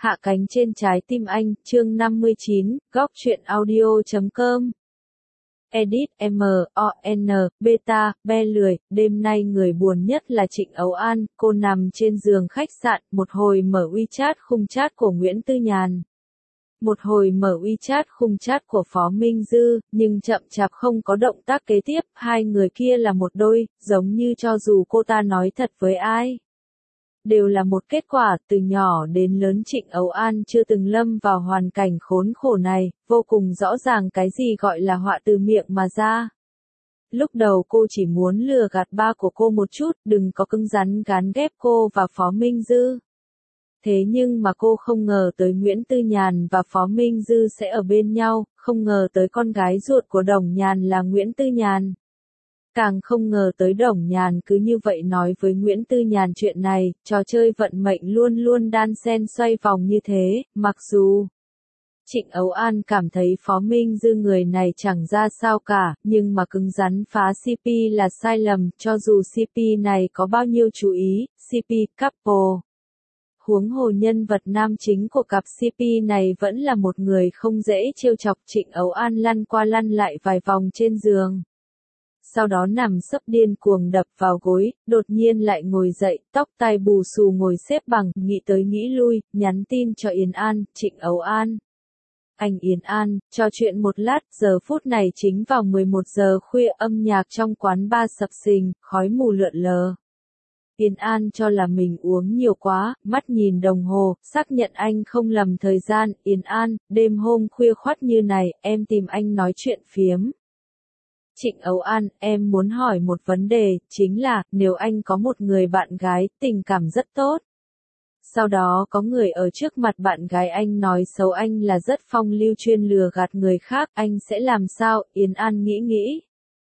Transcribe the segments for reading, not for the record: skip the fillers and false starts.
Hạ cánh trên trái tim anh, chương 59, góc truyện audio.com. Edit M.O.N. Beta, be lười, đêm nay người buồn nhất là Trịnh Ấu An, cô nằm trên giường khách sạn, một hồi mở WeChat khung chat của Nguyễn Tư Nhàn. Một hồi mở WeChat khung chat của Phó Minh Dư, nhưng chậm chạp không có động tác kế tiếp, hai người kia là một đôi, giống như cho dù cô ta nói thật với ai. Đều là một kết quả, từ nhỏ đến lớn Trịnh Ấu An chưa từng lâm vào hoàn cảnh khốn khổ này, vô cùng rõ ràng cái gì gọi là họa từ miệng mà ra. Lúc đầu cô chỉ muốn lừa gạt ba của cô một chút, đừng có cứng rắn gán ghép cô và Phó Minh Dư. Thế nhưng mà cô không ngờ tới Nguyễn Tư Nhàn và Phó Minh Dư sẽ ở bên nhau, không ngờ tới con gái ruột của Đồng Nhàn là Nguyễn Tư Nhàn. Càng không ngờ tới Đồng Nhàn cứ như vậy nói với Nguyễn Tư Nhàn chuyện này, trò chơi vận mệnh luôn luôn đan xen xoay vòng như thế, mặc dù Trịnh Ấu An cảm thấy Phó Minh Dư người này chẳng ra sao cả, nhưng mà cứng rắn phá CP là sai lầm, cho dù CP này có bao nhiêu chú ý, CP couple. Huống hồ nhân vật nam chính của cặp CP này vẫn là một người không dễ trêu chọc. Trịnh Ấu An lăn qua lăn lại vài vòng trên giường. Sau đó nằm sấp điên cuồng đập vào gối, đột nhiên lại ngồi dậy, tóc tai bù xù ngồi xếp bằng, nghĩ tới nghĩ lui, nhắn tin cho Yến An, Trịnh Ấu An. Anh Yến An, trò chuyện một lát, giờ phút này chính vào 11 giờ khuya, âm nhạc trong quán bar sập sình, khói mù lượn lờ. Yến An cho là mình uống nhiều quá, mắt nhìn đồng hồ, xác nhận anh không lầm thời gian. Yến An, đêm hôm khuya khoắt như này, em tìm anh nói chuyện phiếm. Trịnh Ấu An, em muốn hỏi một vấn đề, chính là, nếu anh có một người bạn gái, tình cảm rất tốt. Sau đó có người ở trước mặt bạn gái anh nói xấu anh là rất phong lưu chuyên lừa gạt người khác, anh sẽ làm sao? Yến An nghĩ.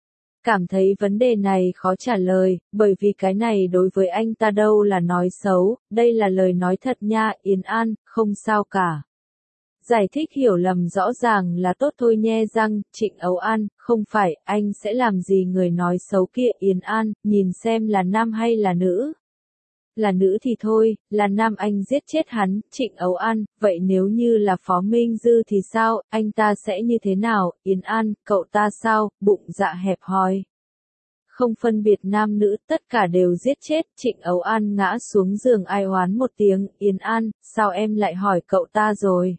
Cảm thấy vấn đề này khó trả lời, bởi vì cái này đối với anh ta đâu là nói xấu, đây là lời nói thật nha. Yến An, không sao cả. Giải thích hiểu lầm rõ ràng là tốt thôi nhe răng. Trịnh Ấu An, không phải, anh sẽ làm gì người nói xấu kia. Yến An, nhìn xem là nam hay là nữ. Là nữ thì thôi, là nam anh giết chết hắn. Trịnh Ấu An, vậy nếu như là Phó Minh Dư thì sao, anh ta sẽ như thế nào? Yến An, cậu ta sao, bụng dạ hẹp hòi. Không phân biệt nam nữ, tất cả đều giết chết. Trịnh Ấu An ngã xuống giường ai oán một tiếng. Yến An, sao em lại hỏi cậu ta rồi?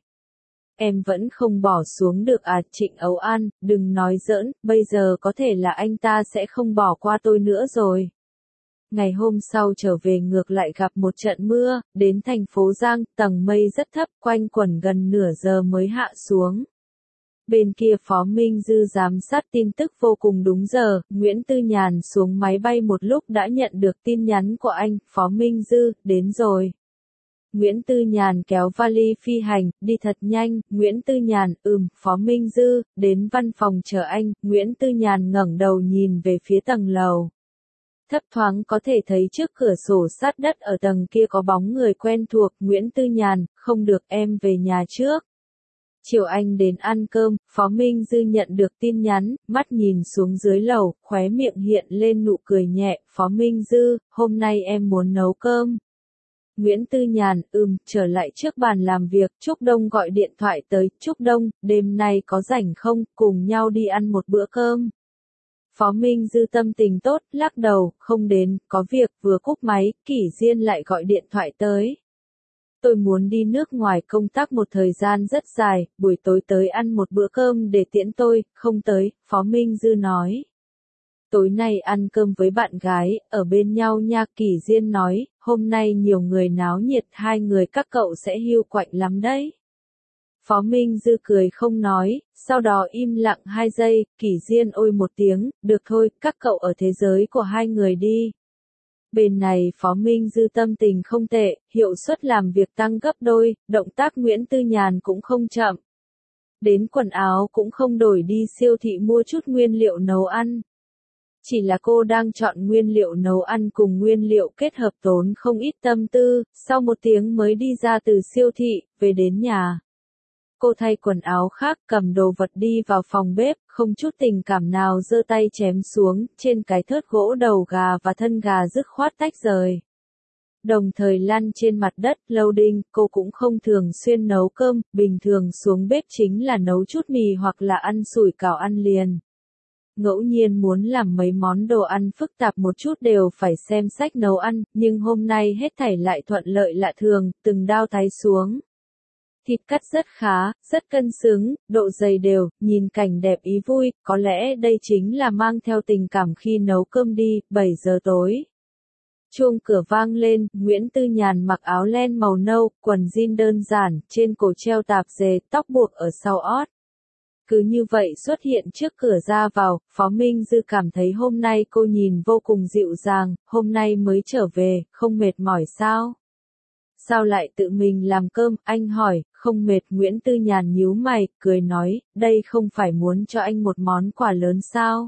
Em vẫn không bỏ xuống được à? Trịnh Ấu An, đừng nói giỡn, bây giờ có thể là anh ta sẽ không bỏ qua tôi nữa rồi. Ngày hôm sau trở về ngược lại gặp một trận mưa, đến thành phố Giang, tầng mây rất thấp, quanh quẩn gần nửa giờ mới hạ xuống. Bên kia Phó Minh Dư giám sát tin tức vô cùng đúng giờ, Nguyễn Tư Nhàn xuống máy bay một lúc đã nhận được tin nhắn của anh, Phó Minh Dư, đến rồi. Nguyễn Tư Nhàn kéo vali phi hành, đi thật nhanh. Nguyễn Tư Nhàn, Phó Minh Dư, đến văn phòng chờ anh. Nguyễn Tư Nhàn ngẩng đầu nhìn về phía tầng lầu. Thấp thoáng có thể thấy trước cửa sổ sát đất ở tầng kia có bóng người quen thuộc. Nguyễn Tư Nhàn, không được, em về nhà trước. Chiều anh đến ăn cơm, Phó Minh Dư nhận được tin nhắn, mắt nhìn xuống dưới lầu, khóe miệng hiện lên nụ cười nhẹ. Phó Minh Dư, hôm nay em muốn nấu cơm. Nguyễn Tư Nhàn, trở lại trước bàn làm việc. Trúc Đông gọi điện thoại tới. Trúc Đông, đêm nay có rảnh không, cùng nhau đi ăn một bữa cơm. Phó Minh Dư tâm tình tốt, lắc đầu, không đến, có việc. Vừa cúp máy, Kỷ Diên lại gọi điện thoại tới. Tôi muốn đi nước ngoài công tác một thời gian rất dài, buổi tối tới ăn một bữa cơm để tiễn tôi. Không tới, Phó Minh Dư nói. Tối nay ăn cơm với bạn gái, ở bên nhau nha. Kỷ Diên nói, hôm nay nhiều người náo nhiệt, hai người các cậu sẽ hiu quạnh lắm đấy. Phó Minh Dư cười không nói, sau đó im lặng 2 giây. Kỷ Diên ôi một tiếng, được thôi, các cậu ở thế giới của hai người đi. Bên này Phó Minh Dư tâm tình không tệ, hiệu suất làm việc tăng gấp đôi, động tác Nguyễn Tư Nhàn cũng không chậm. Đến quần áo cũng không đổi, đi siêu thị mua chút nguyên liệu nấu ăn. Chỉ là cô đang chọn nguyên liệu nấu ăn cùng nguyên liệu kết hợp tốn không ít tâm tư. Sau 1 tiếng mới đi ra từ siêu thị, về đến nhà. Cô thay quần áo khác, cầm đồ vật đi vào phòng bếp, không chút tình cảm nào giơ tay chém xuống. Trên cái thớt gỗ đầu gà và thân gà dứt khoát tách rời. Đồng thời lăn trên mặt đất, loading, cô cũng không thường xuyên nấu cơm, bình thường xuống bếp chính là nấu chút mì hoặc là ăn sủi cảo ăn liền. Ngẫu nhiên muốn làm mấy món đồ ăn phức tạp một chút đều phải xem sách nấu ăn, nhưng hôm nay hết thảy lại thuận lợi lạ thường, từng đao thái xuống. Thịt cắt rất khá, rất cân xứng, độ dày đều, nhìn cảnh đẹp ý vui, có lẽ đây chính là mang theo tình cảm khi nấu cơm đi, 7 giờ tối. Chuông cửa vang lên, Nguyễn Tư Nhàn mặc áo len màu nâu, quần jean đơn giản, trên cổ treo tạp dề, tóc buộc ở sau ót. Cứ như vậy xuất hiện trước cửa ra vào, Phó Minh Dư cảm thấy hôm nay cô nhìn vô cùng dịu dàng, hôm nay mới trở về, không mệt mỏi sao? Sao lại tự mình làm cơm, anh hỏi, không mệt. Nguyễn Tư Nhàn nhíu mày, cười nói, đây không phải muốn cho anh một món quà lớn sao?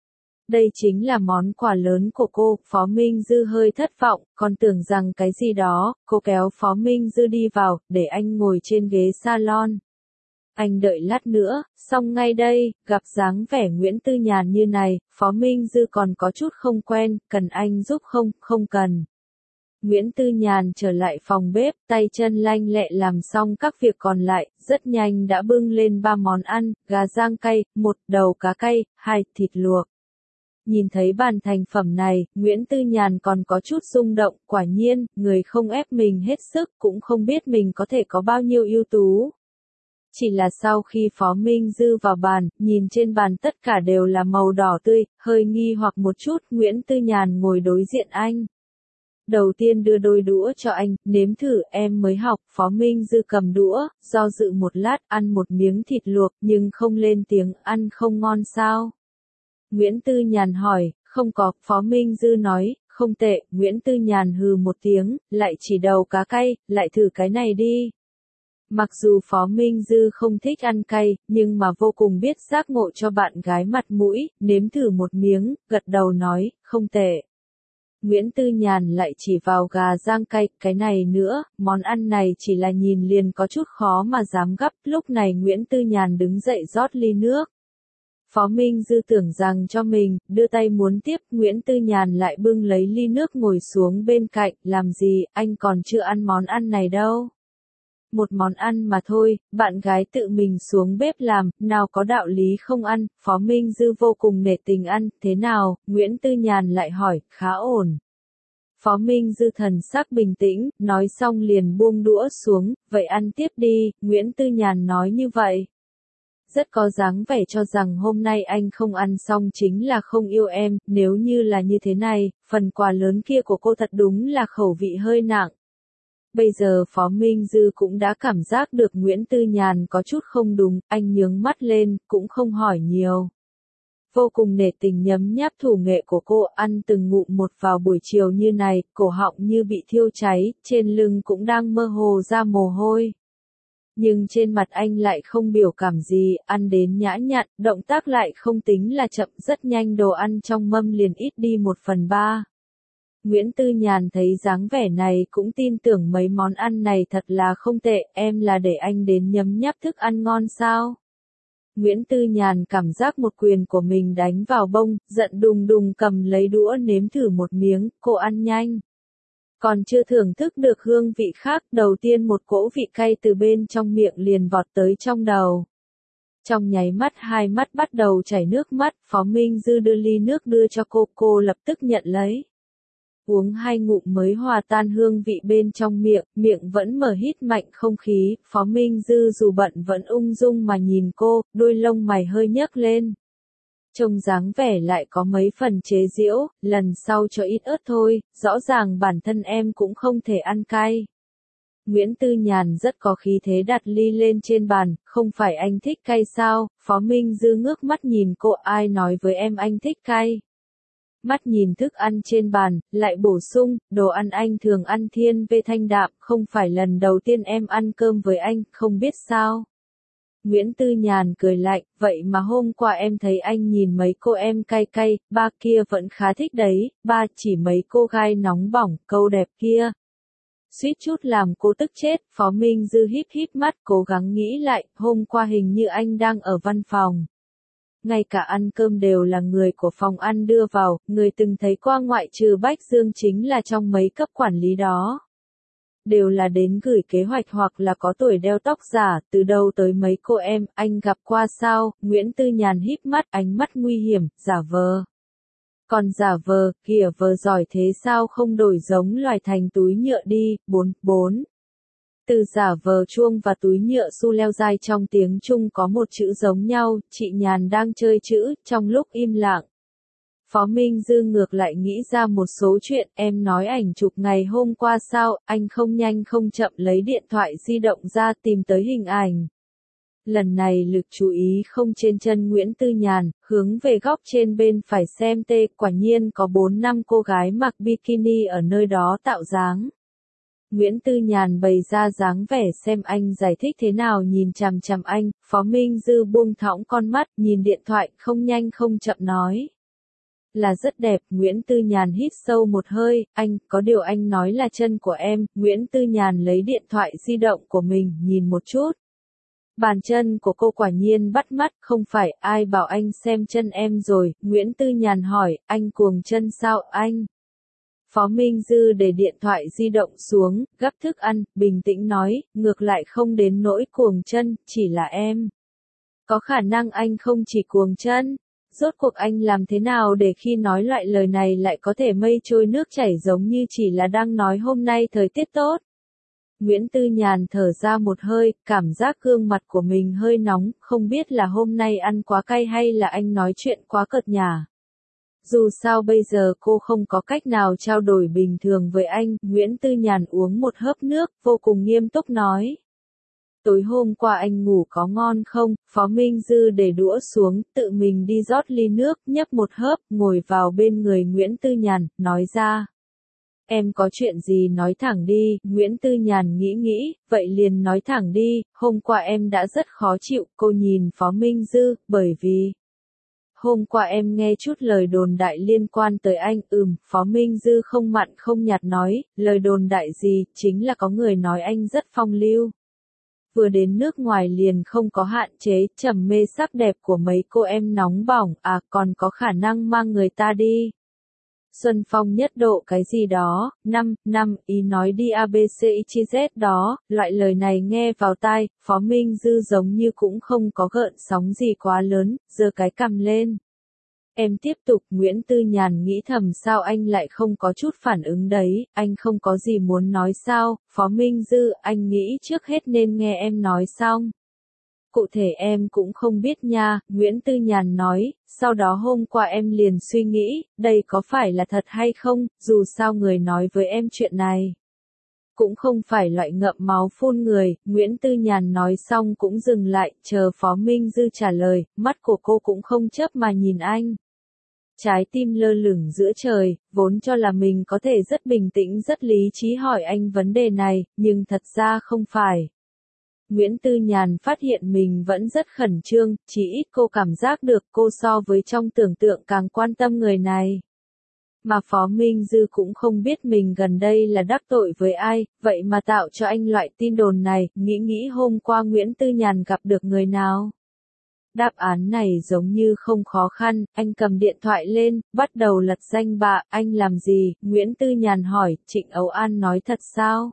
Đây chính là món quà lớn của cô. Phó Minh Dư hơi thất vọng, còn tưởng rằng cái gì đó. Cô kéo Phó Minh Dư đi vào, để anh ngồi trên ghế salon. Anh đợi lát nữa, xong ngay đây. Gặp dáng vẻ Nguyễn Tư Nhàn như này, Phó Minh Dư còn có chút không quen, cần anh giúp không? Không cần. Nguyễn Tư Nhàn trở lại phòng bếp, tay chân lanh lẹ làm xong các việc còn lại, rất nhanh đã bưng lên 3 món ăn, gà rang cay, 1 đầu cá cay, 2 thịt luộc. Nhìn thấy bàn thành phẩm này, Nguyễn Tư Nhàn còn có chút rung động, quả nhiên, người không ép mình hết sức cũng không biết mình có thể có bao nhiêu ưu tú. Chỉ là sau khi Phó Minh Dư vào bàn, nhìn trên bàn tất cả đều là màu đỏ tươi, hơi nghi hoặc một chút, Nguyễn Tư Nhàn ngồi đối diện anh. Đầu tiên đưa đôi đũa cho anh, nếm thử, em mới học. Phó Minh Dư cầm đũa, do dự một lát, ăn một miếng thịt luộc, nhưng không lên tiếng, ăn không ngon sao? Nguyễn Tư Nhàn hỏi, không có. Phó Minh Dư nói, không tệ. Nguyễn Tư Nhàn hừ một tiếng, lại chỉ đầu cá cay, lại thử cái này đi. Mặc dù Phó Minh Dư không thích ăn cay, nhưng mà vô cùng biết giác ngộ cho bạn gái mặt mũi, nếm thử một miếng, gật đầu nói, không tệ. Nguyễn Tư Nhàn lại chỉ vào gà rang cay, cái này nữa, món ăn này chỉ là nhìn liền có chút khó mà dám gắp. Lúc này Nguyễn Tư Nhàn đứng dậy rót ly nước. Phó Minh Dư tưởng rằng cho mình, đưa tay muốn tiếp, Nguyễn Tư Nhàn lại bưng lấy ly nước ngồi xuống bên cạnh, làm gì, anh còn chưa ăn món ăn này đâu. Một món ăn mà thôi, bạn gái tự mình xuống bếp làm, nào có đạo lý không ăn. Phó Minh Dư vô cùng nể tình ăn, thế nào? Nguyễn Tư Nhàn lại hỏi, khá ổn. Phó Minh Dư thần sắc bình tĩnh, nói xong liền buông đũa xuống, vậy ăn tiếp đi. Nguyễn Tư Nhàn nói như vậy. Rất có dáng vẻ cho rằng hôm nay anh không ăn xong chính là không yêu em, nếu như là như thế này, phần quà lớn kia của cô thật đúng là khẩu vị hơi nặng. Bây giờ Phó Minh Dư cũng đã cảm giác được Nguyễn Tư Nhàn có chút không đúng, anh nhướng mắt lên, cũng không hỏi nhiều. Vô cùng nể tình nhấm nháp thủ nghệ của cô, ăn từng ngụm một vào buổi chiều như này, cổ họng như bị thiêu cháy, trên lưng cũng đang mơ hồ ra mồ hôi. Nhưng trên mặt anh lại không biểu cảm gì, ăn đến nhã nhặn, động tác lại không tính là chậm, rất nhanh đồ ăn trong mâm liền ít đi 1/3. Nguyễn Tư Nhàn thấy dáng vẻ này cũng tin tưởng mấy món ăn này thật là không tệ, em là để anh đến nhấm nháp thức ăn ngon sao? Nguyễn Tư Nhàn cảm giác một quyền của mình đánh vào bông, giận đùng đùng cầm lấy đũa nếm thử một miếng, cô ăn nhanh. Còn chưa thưởng thức được hương vị khác, đầu tiên một cỗ vị cay từ bên trong miệng liền vọt tới trong đầu. Trong nháy mắt hai mắt bắt đầu chảy nước mắt, Phó Minh Dư đưa ly nước đưa cho cô lập tức nhận lấy. Uống 2 ngụm mới hòa tan hương vị bên trong miệng, miệng vẫn mở hít mạnh không khí, Phó Minh Dư dù bận vẫn ung dung mà nhìn cô, đôi lông mày hơi nhấc lên. Trông dáng vẻ lại có mấy phần chế giễu, lần sau cho ít ớt thôi, rõ ràng bản thân em cũng không thể ăn cay. Nguyễn Tư Nhàn rất có khí thế đặt ly lên trên bàn, không phải anh thích cay sao? Phó Minh Dư ngước mắt nhìn cô, ai nói với em anh thích cay? Mắt nhìn thức ăn trên bàn, lại bổ sung, đồ ăn anh thường ăn thiên về thanh đạm, không phải lần đầu tiên em ăn cơm với anh, không biết sao. Nguyễn Tư Nhàn cười lạnh, vậy mà hôm qua em thấy anh nhìn mấy cô em cay cay, ba kia vẫn khá thích đấy, ba chỉ mấy cô gai nóng bỏng, câu đẹp kia. Suýt chút làm cô tức chết, Phó Minh Dư híp híp mắt cố gắng nghĩ lại, hôm qua hình như anh đang ở văn phòng. ngay cả ăn cơm đều là người của phòng ăn đưa vào, người từng thấy qua ngoại trừ Bách Dương chính là trong mấy cấp quản lý đó. Đều là đến gửi kế hoạch hoặc là có tuổi đeo tóc giả, từ đâu tới mấy cô em, anh gặp qua sao, Nguyễn Tư Nhàn híp mắt, ánh mắt nguy hiểm, giả vờ. Còn giả vờ, kìa vờ giỏi thế sao không đổi giống loài thành túi nhựa đi, 4. Từ giả vờ chuông và túi nhựa su leo dai trong tiếng Trung có một chữ giống nhau, chị Nhàn đang chơi chữ, trong lúc im lặng. Phó Minh Dư ngược lại nghĩ ra một số chuyện, em nói ảnh chụp ngày hôm qua sao, anh không nhanh không chậm lấy điện thoại di động ra tìm tới hình ảnh. Lần này lực chú ý không trên chân Nguyễn Tư Nhàn, hướng về góc trên bên phải xem tê, quả nhiên có 4-5 cô gái mặc bikini ở nơi đó tạo dáng. Nguyễn Tư Nhàn bày ra dáng vẻ xem anh giải thích thế nào nhìn chằm chằm anh, Phó Minh Dư buông thõng con mắt, nhìn điện thoại, không nhanh không chậm nói. Là rất đẹp, Nguyễn Tư Nhàn hít sâu một hơi, anh, có điều anh nói là chân của em, Nguyễn Tư Nhàn lấy điện thoại di động của mình, nhìn một chút. Bàn chân của cô quả nhiên bắt mắt, không phải, ai bảo anh xem chân em rồi, Nguyễn Tư Nhàn hỏi, anh cuồng chân sao, anh? Phó Minh Dư để điện thoại di động xuống, gắp thức ăn, bình tĩnh nói, ngược lại không đến nỗi cuồng chân, chỉ là em. Có khả năng anh không chỉ cuồng chân. Rốt cuộc anh làm thế nào để khi nói loại lời này lại có thể mây trôi nước chảy giống như chỉ là đang nói hôm nay thời tiết tốt. Nguyễn Tư Nhàn thở ra một hơi, cảm giác gương mặt của mình hơi nóng, không biết là hôm nay ăn quá cay hay là anh nói chuyện quá cợt nhả. Dù sao bây giờ cô không có cách nào trao đổi bình thường với anh, Nguyễn Tư Nhàn uống một hớp nước, vô cùng nghiêm túc nói. Tối hôm qua anh ngủ có ngon không? Phó Minh Dư để đũa xuống, tự mình đi rót ly nước, nhấp một hớp, ngồi vào bên người Nguyễn Tư Nhàn, nói ra. Em có chuyện gì nói thẳng đi, Nguyễn Tư Nhàn nghĩ, vậy liền nói thẳng đi, hôm qua em đã rất khó chịu, cô nhìn Phó Minh Dư, bởi vì... Hôm qua em nghe chút lời đồn đại liên quan tới anh, Phó Minh Dư không mặn không nhạt nói, lời đồn đại gì, chính là có người nói anh rất phong lưu. Vừa đến nước ngoài liền không có hạn chế, trầm mê sắc đẹp của mấy cô em nóng bỏng, còn có khả năng mang người ta đi. Xuân phong nhất độ cái gì đó, ý nói đi ABCXYZ đó, loại lời này nghe vào tai, Phó Minh Dư giống như cũng không có gợn sóng gì quá lớn, giơ cái cằm lên. Em tiếp tục, Nguyễn Tư Nhàn nghĩ thầm sao anh lại không có chút phản ứng đấy, anh không có gì muốn nói sao, Phó Minh Dư, anh nghĩ trước hết nên nghe em nói xong. Cụ thể em cũng không biết nha, Nguyễn Tư Nhàn nói, sau đó hôm qua em liền suy nghĩ, đây có phải là thật hay không, dù sao người nói với em chuyện này. Cũng không phải loại ngậm máu phun người, Nguyễn Tư Nhàn nói xong cũng dừng lại, chờ Phó Minh Dư trả lời, mắt của cô cũng không chớp mà nhìn anh. Trái tim lơ lửng giữa trời, vốn cho là mình có thể rất bình tĩnh rất lý trí hỏi anh vấn đề này, nhưng thật ra không phải. Nguyễn Tư Nhàn phát hiện mình vẫn rất khẩn trương, chỉ ít cô cảm giác được cô so với trong tưởng tượng càng quan tâm người này. Mà Phó Minh Dư cũng không biết mình gần đây là đắc tội với ai, vậy mà tạo cho anh loại tin đồn này, nghĩ hôm qua Nguyễn Tư Nhàn gặp được người nào. Đáp án này giống như không khó khăn, anh cầm điện thoại lên, bắt đầu lật danh bạ, anh làm gì, Nguyễn Tư Nhàn hỏi, Trịnh Âu An nói thật sao?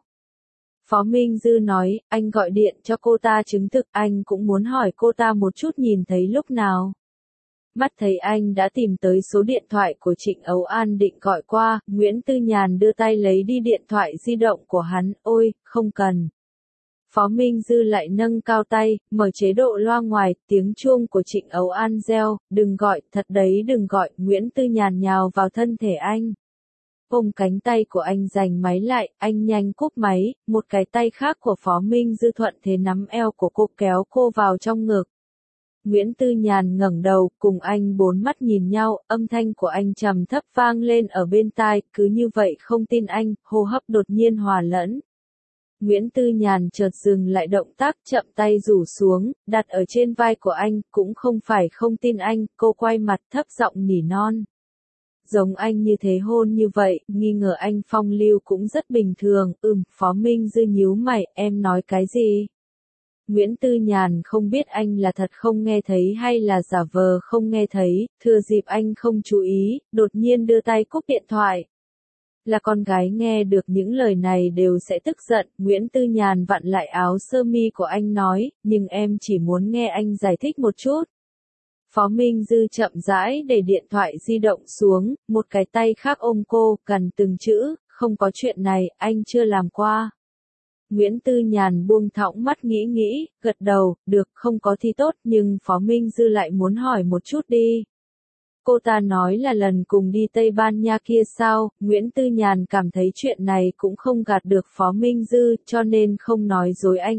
Phó Minh Dư nói, anh gọi điện cho cô ta chứng thực, anh cũng muốn hỏi cô ta một chút nhìn thấy lúc nào. Mắt thấy anh đã tìm tới số điện thoại của Trịnh Âu An định gọi qua, Nguyễn Tư Nhàn đưa tay lấy đi điện thoại di động của hắn, ôi, không cần. Phó Minh Dư lại nâng cao tay, mở chế độ loa ngoài, tiếng chuông của Trịnh Âu An reo, đừng gọi, thật đấy đừng gọi, Nguyễn Tư Nhàn nhào vào thân thể anh. Ôm cánh tay của anh giành máy lại, anh nhanh cúp máy, một cái tay khác của Phó Minh Dư thuận thế nắm eo của cô kéo cô vào trong ngực. Nguyễn Tư Nhàn ngẩng đầu, cùng anh bốn mắt nhìn nhau, âm thanh của anh trầm thấp vang lên ở bên tai, cứ như vậy không tin anh, hô hấp đột nhiên hòa lẫn. Nguyễn Tư Nhàn chợt dừng lại động tác, chậm tay rủ xuống, đặt ở trên vai của anh, cũng không phải không tin anh, cô quay mặt thấp giọng nỉ non. Giống anh như thế hôn như vậy, nghi ngờ anh phong lưu cũng rất bình thường, Phó Minh Dư nhíu mày, em nói cái gì? Nguyễn Tư Nhàn không biết anh là thật không nghe thấy hay là giả vờ không nghe thấy, thừa dịp anh không chú ý, đột nhiên đưa tay cúp điện thoại. Là con gái nghe được những lời này đều sẽ tức giận, Nguyễn Tư Nhàn vặn lại áo sơ mi của anh nói, nhưng em chỉ muốn nghe anh giải thích một chút. Phó Minh Dư chậm rãi để điện thoại di động xuống, một cái tay khác ôm cô, gần từng chữ, không có chuyện này, anh chưa làm qua. Nguyễn Tư Nhàn buông thõng mắt nghĩ, gật đầu, được, không có thì tốt, nhưng Phó Minh Dư lại muốn hỏi một chút đi. Cô ta nói là lần cùng đi Tây Ban Nha kia sao, Nguyễn Tư Nhàn cảm thấy chuyện này cũng không gạt được Phó Minh Dư, cho nên không nói dối anh.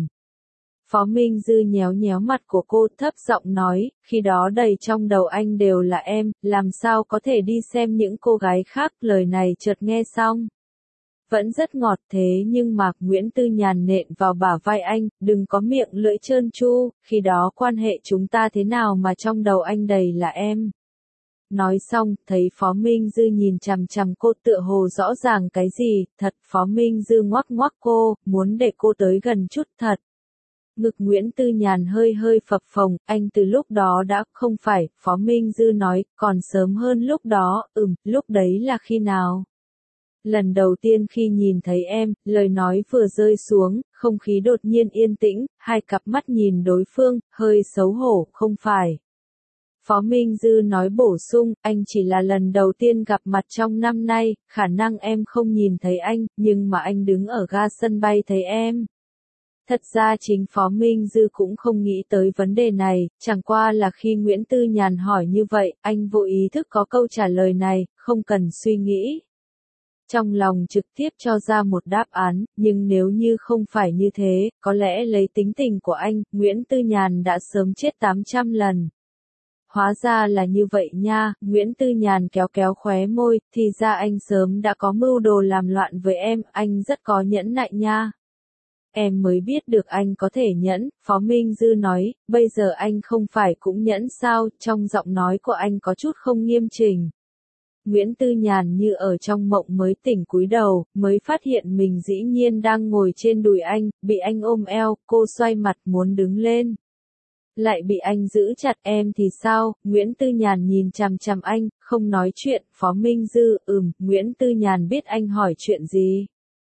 Phó Minh Dư nhéo nhéo mặt của cô, thấp giọng nói, khi đó đầy trong đầu anh đều là em, làm sao có thể đi xem những cô gái khác, lời này chợt nghe xong. Vẫn rất ngọt thế nhưng mà, Nguyễn Tư Nhàn nện vào bả vai anh, đừng có miệng lưỡi trơn tru, khi đó quan hệ chúng ta thế nào mà trong đầu anh đầy là em. Nói xong, thấy Phó Minh Dư nhìn chằm chằm cô tựa hồ rõ ràng cái gì, thật, Phó Minh Dư ngoắc ngoắc cô, muốn để cô tới gần chút thật. Ngực Nguyễn Tư Nhàn hơi phập phồng, anh từ lúc đó đã, không phải, Phó Minh Dư nói, còn sớm hơn lúc đó, lúc đấy là khi nào? Lần đầu tiên khi nhìn thấy em, lời nói vừa rơi xuống, không khí đột nhiên yên tĩnh, hai cặp mắt nhìn đối phương, hơi xấu hổ, không phải. Phó Minh Dư nói bổ sung, anh chỉ là lần đầu tiên gặp mặt trong năm nay, khả năng em không nhìn thấy anh, nhưng mà anh đứng ở ga sân bay thấy em. Thật ra chính Phó Minh Dư cũng không nghĩ tới vấn đề này, chẳng qua là khi Nguyễn Tư Nhàn hỏi như vậy, anh vô ý thức có câu trả lời này, không cần suy nghĩ. Trong lòng trực tiếp cho ra một đáp án, nhưng nếu như không phải như thế, có lẽ lấy tính tình của anh, Nguyễn Tư Nhàn đã sớm chết 800 lần. Hóa ra là như vậy nha, Nguyễn Tư Nhàn kéo khóe môi, thì ra anh sớm đã có mưu đồ làm loạn với em, anh rất có nhẫn nại nha. Em mới biết được anh có thể nhẫn, Phó Minh Dư nói, bây giờ anh không phải cũng nhẫn sao, trong giọng nói của anh có chút không nghiêm chỉnh. Nguyễn Tư Nhàn như ở trong mộng mới tỉnh cúi đầu, mới phát hiện mình dĩ nhiên đang ngồi trên đùi anh, bị anh ôm eo, cô xoay mặt muốn đứng lên. Lại bị anh giữ chặt, em thì sao? Nguyễn Tư Nhàn nhìn chằm chằm anh, không nói chuyện, Phó Minh Dư, Nguyễn Tư Nhàn biết anh hỏi chuyện gì.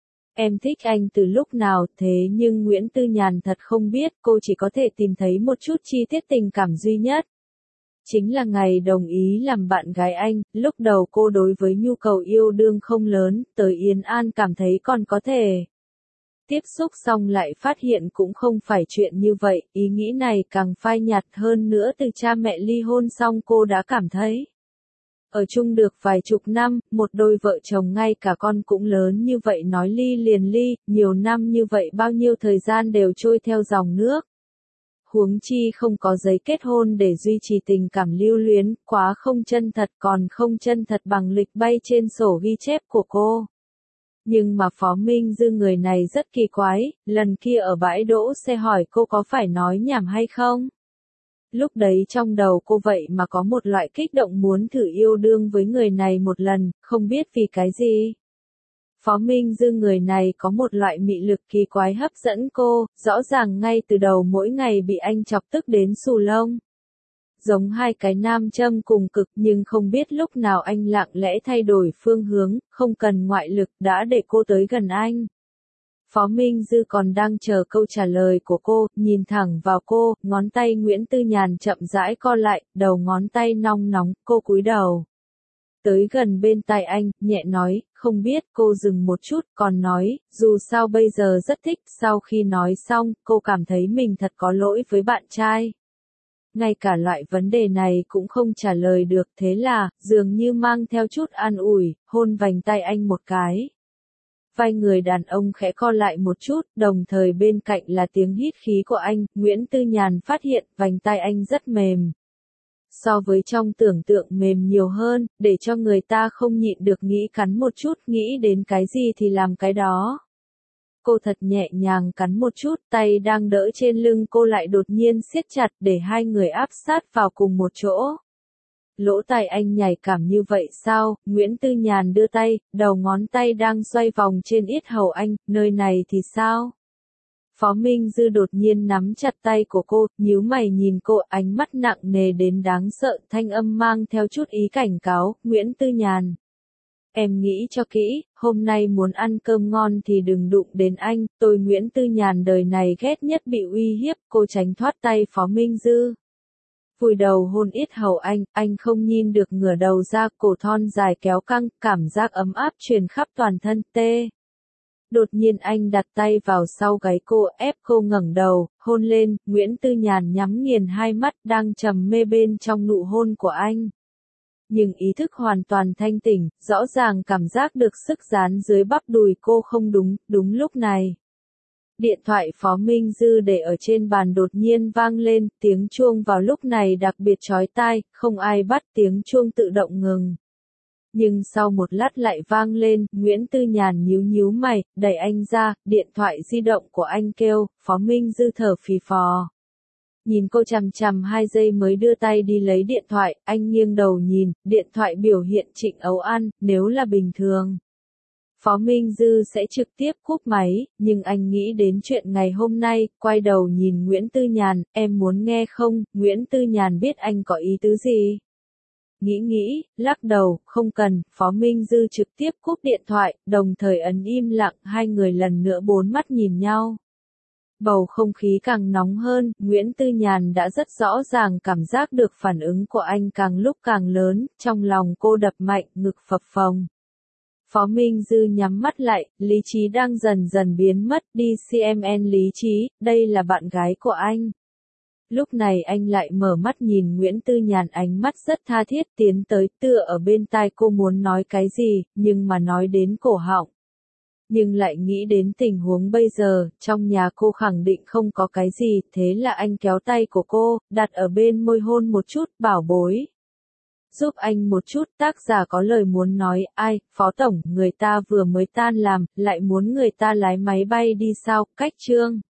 Em thích anh từ lúc nào, thế nhưng Nguyễn Tư Nhàn thật không biết, cô chỉ có thể tìm thấy một chút chi tiết tình cảm duy nhất. Chính là ngày đồng ý làm bạn gái anh, lúc đầu cô đối với nhu cầu yêu đương không lớn, tới Yến An cảm thấy còn có thể. Tiếp xúc xong lại phát hiện cũng không phải chuyện như vậy, ý nghĩ này càng phai nhạt hơn nữa từ cha mẹ ly hôn xong cô đã cảm thấy. Ở chung được vài chục năm, một đôi vợ chồng ngay cả con cũng lớn như vậy nói ly liền ly, nhiều năm như vậy bao nhiêu thời gian đều trôi theo dòng nước. Huống chi không có giấy kết hôn để duy trì tình cảm lưu luyến, quá không chân thật, còn không chân thật bằng lịch bay trên sổ ghi chép của cô. Nhưng mà Phó Minh Dư người này rất kỳ quái, lần kia ở bãi đỗ xe hỏi cô có phải nói nhảm hay không? Lúc đấy trong đầu cô vậy mà có một loại kích động muốn thử yêu đương với người này một lần, không biết vì cái gì. Phó Minh Dư người này có một loại mị lực kỳ quái hấp dẫn cô, rõ ràng ngay từ đầu mỗi ngày bị anh chọc tức đến xù lông. Giống hai cái nam châm cùng cực nhưng không biết lúc nào anh lặng lẽ thay đổi phương hướng, không cần ngoại lực đã để cô tới gần anh. Phó Minh Dư còn đang chờ câu trả lời của cô, nhìn thẳng vào cô, ngón tay Nguyễn Tư Nhàn chậm rãi co lại, đầu ngón tay nong nóng, cô cúi đầu. Tới gần bên tai anh, nhẹ nói, không biết, cô dừng một chút, còn nói, dù sao bây giờ rất thích, sau khi nói xong, cô cảm thấy mình thật có lỗi với bạn trai. Ngay cả loại vấn đề này cũng không trả lời được, thế là, dường như mang theo chút an ủi, hôn vành tay anh một cái. Vai người đàn ông khẽ co lại một chút, đồng thời bên cạnh là tiếng hít khí của anh, Nguyễn Tư Nhàn phát hiện, vành tay anh rất mềm. So với trong tưởng tượng mềm nhiều hơn, để cho người ta không nhịn được nghĩ cắn một chút, nghĩ đến cái gì thì làm cái đó. Cô thật nhẹ nhàng cắn một chút, tay đang đỡ trên lưng cô lại đột nhiên siết chặt để hai người áp sát vào cùng một chỗ. Lỗ tai anh nhạy cảm như vậy sao? Nguyễn Tư Nhàn đưa tay, đầu ngón tay đang xoay vòng trên yết hầu anh, nơi này thì sao? Phó Minh Dư đột nhiên nắm chặt tay của cô, nhíu mày nhìn cô, ánh mắt nặng nề đến đáng sợ, thanh âm mang theo chút ý cảnh cáo, Nguyễn Tư Nhàn. Em nghĩ cho kỹ, hôm nay muốn ăn cơm ngon thì đừng đụng đến anh, tôi Nguyễn Tư Nhàn đời này ghét nhất bị uy hiếp, cô tránh thoát tay Phó Minh Dư. Vùi đầu hôn yết hầu anh không nhìn được ngửa đầu ra, cổ thon dài kéo căng, cảm giác ấm áp truyền khắp toàn thân tê. Đột nhiên anh đặt tay vào sau gáy cô, ép cô ngẩng đầu, hôn lên, Nguyễn Tư Nhàn nhắm nghiền hai mắt đang trầm mê bên trong nụ hôn của anh. Nhưng ý thức hoàn toàn thanh tỉnh, rõ ràng cảm giác được sức dán dưới bắp đùi cô không đúng lúc này. Điện thoại Phó Minh Dư để ở trên bàn đột nhiên vang lên, tiếng chuông vào lúc này đặc biệt chói tai, không ai bắt, tiếng chuông tự động ngừng. Nhưng sau một lát lại vang lên, Nguyễn Tư Nhàn nhíu mày, đẩy anh ra, điện thoại di động của anh kêu, Phó Minh Dư thở phì phò. Nhìn cô chằm chằm 2 giây mới đưa tay đi lấy điện thoại, anh nghiêng đầu nhìn, điện thoại biểu hiện Trịnh Ấu An, nếu là bình thường. Phó Minh Dư sẽ trực tiếp cúp máy, nhưng anh nghĩ đến chuyện ngày hôm nay, quay đầu nhìn Nguyễn Tư Nhàn, em muốn nghe không, Nguyễn Tư Nhàn biết anh có ý tứ gì. Nghĩ, lắc đầu, không cần, Phó Minh Dư trực tiếp cúp điện thoại, đồng thời ấn im lặng, hai người lần nữa bốn mắt nhìn nhau. Bầu không khí càng nóng hơn, Nguyễn Tư Nhàn đã rất rõ ràng cảm giác được phản ứng của anh càng lúc càng lớn, trong lòng cô đập mạnh, ngực phập phồng. Phó Minh Dư nhắm mắt lại, lý trí đang dần dần biến mất, đi CMN lý trí, đây là bạn gái của anh. Lúc này anh lại mở mắt nhìn Nguyễn Tư Nhàn, ánh mắt rất tha thiết tiến tới, tựa ở bên tai cô muốn nói cái gì, nhưng mà nói đến cổ họng. Nhưng lại nghĩ đến tình huống bây giờ, trong nhà cô khẳng định không có cái gì, thế là anh kéo tay của cô, đặt ở bên môi hôn một chút, bảo bối. Giúp anh một chút, tác giả có lời muốn nói, ai, Phó Tổng, người ta vừa mới tan làm, lại muốn người ta lái máy bay đi sao, cách chương.